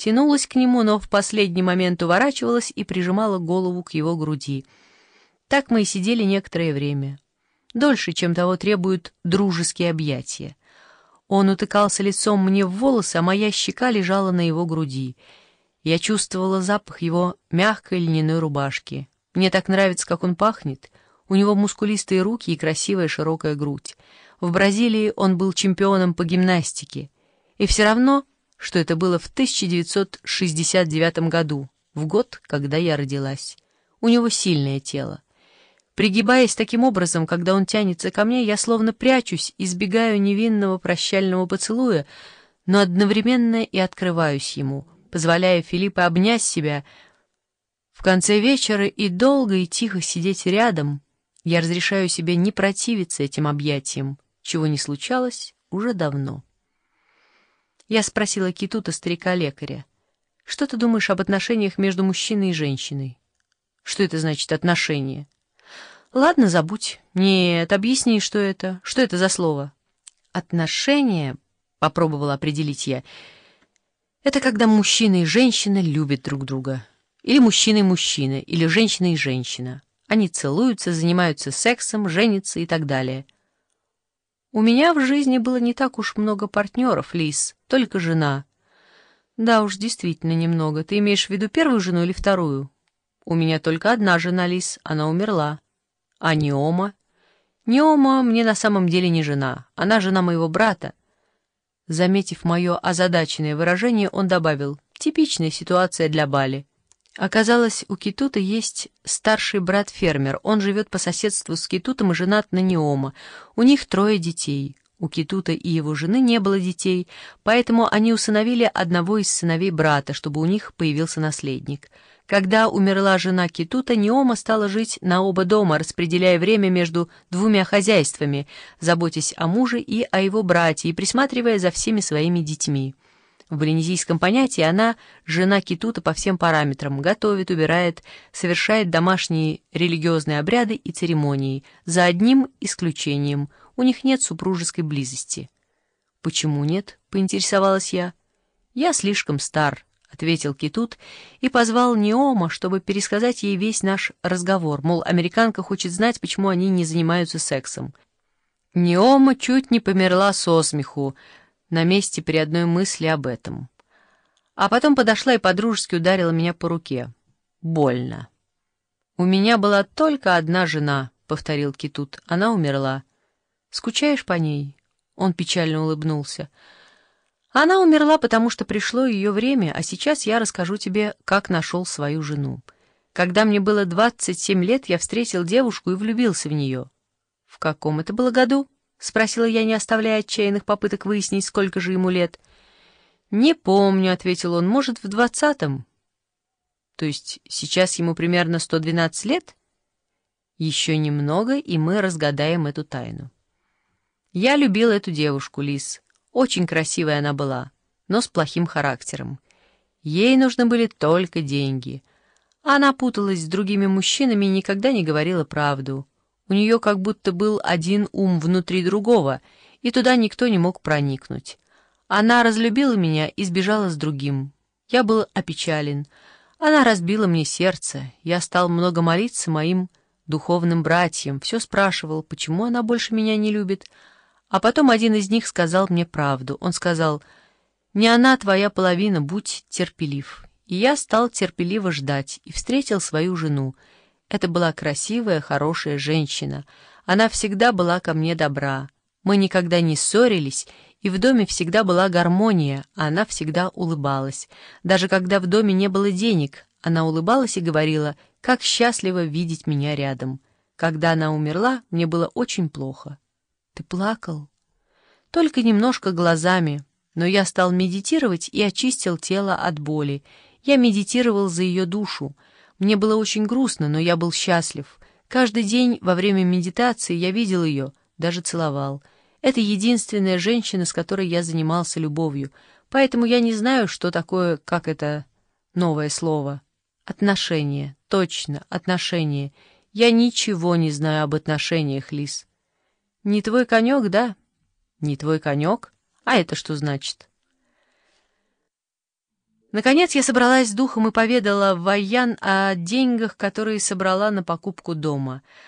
тянулась к нему, но в последний момент уворачивалась и прижимала голову к его груди. Так мы и сидели некоторое время. Дольше, чем того требуют дружеские объятия. Он утыкался лицом мне в волосы, а моя щека лежала на его груди. Я чувствовала запах его мягкой льняной рубашки. Мне так нравится, как он пахнет. У него мускулистые руки и красивая широкая грудь. В Бразилии он был чемпионом по гимнастике. И все равно, что это было в 1969 году, в год, когда я родилась. У него сильное тело. Пригибаясь таким образом, когда он тянется ко мне, я словно прячусь, избегаю невинного прощального поцелуя, но одновременно и открываюсь ему, позволяя Филиппе обнять себя. В конце вечера и долго и тихо сидеть рядом, я разрешаю себе не противиться этим объятиям, чего не случалось уже давно. Я спросила Китута, старика-лекаря: «Что ты думаешь об отношениях между мужчиной и женщиной?» «Что это значит отношения?» «Ладно, забудь. Нет, объясни, что это. Что это за слово?» «Отношения», — попробовала определить я, — «это когда мужчина и женщина любят друг друга. Или мужчина и мужчина, или женщина и женщина. Они целуются, занимаются сексом, женятся и так далее». «У меня в жизни было не так уж много партнеров, Лиз, только жена». «Да уж, действительно немного. Ты имеешь в виду первую жену или вторую?» «У меня только одна жена, Лиз, она умерла». «А Неома?» «Неома мне на самом деле не жена, она жена моего брата». Заметив мое озадаченное выражение, он добавил: «Типичная ситуация для Бали». Оказалось, у Китута есть старший брат-фермер, он живет по соседству с Китутом и женат на Неома. У них 3 детей. У Китута и его жены не было детей, поэтому они усыновили одного из сыновей брата, чтобы у них появился наследник. Когда умерла жена Китута, Неома стала жить на оба дома, распределяя время между 2 хозяйствами, заботясь о муже и о его брате и присматривая за всеми своими детьми. В полинезийском понятии она жена Китута по всем параметрам, готовит, убирает, совершает домашние религиозные обряды и церемонии, за одним исключением — у них нет супружеской близости. «Почему нет?» — поинтересовалась я. «Я слишком стар», — ответил Китут и позвал Неома, чтобы пересказать ей весь наш разговор, мол, американка хочет знать, почему они не занимаются сексом. Неома чуть не померла со смеху на месте при одной мысли об этом. А потом подошла и подружески ударила меня по руке. Больно. «У меня была только одна жена», — повторил Китут. «Она умерла». «Скучаешь по ней?» Он печально улыбнулся. «Она умерла, потому что пришло ее время, а сейчас я расскажу тебе, как нашел свою жену. Когда мне было 27 лет, я встретил девушку и влюбился в нее». «В каком это было году?» — спросила я, не оставляя отчаянных попыток выяснить, сколько же ему лет. «Не помню», — ответил он, — «может, в 20-м». «То есть сейчас ему примерно 112 лет?» «Еще немного, и мы разгадаем эту тайну». Я любил эту девушку, Лиз. Очень красивая она была, но с плохим характером. Ей нужны были только деньги. Она путалась с другими мужчинами и никогда не говорила правду. У нее как будто был один ум внутри другого, и туда никто не мог проникнуть. Она разлюбила меня и сбежала с другим. Я был опечален. Она разбила мне сердце. Я стал много молиться моим духовным братьям, все спрашивал, почему она больше меня не любит. А потом один из них сказал мне правду. Он сказал: «Не она твоя половина, будь терпелив». И я стал терпеливо ждать и встретил свою жену. Это была красивая, хорошая женщина. Она всегда была ко мне добра. Мы никогда не ссорились, и в доме всегда была гармония, а она всегда улыбалась. Даже когда в доме не было денег, она улыбалась и говорила, как счастливо видеть меня рядом. Когда она умерла, мне было очень плохо. «Ты плакал?» «Только немножко глазами, но я стал медитировать и очистил тело от боли. Я медитировал за ее душу. Мне было очень грустно, но я был счастлив. Каждый день во время медитации я видел ее, даже целовал. Это единственная женщина, с которой я занимался любовью, поэтому я не знаю, что такое, как это новое слово. Отношения, точно, отношения. Я ничего не знаю об отношениях, Лиз». «Не твой конек, да?» «Не твой конек? А это что значит?» Наконец я собралась с духом и поведала Вайян о деньгах, которые собрала на покупку дома.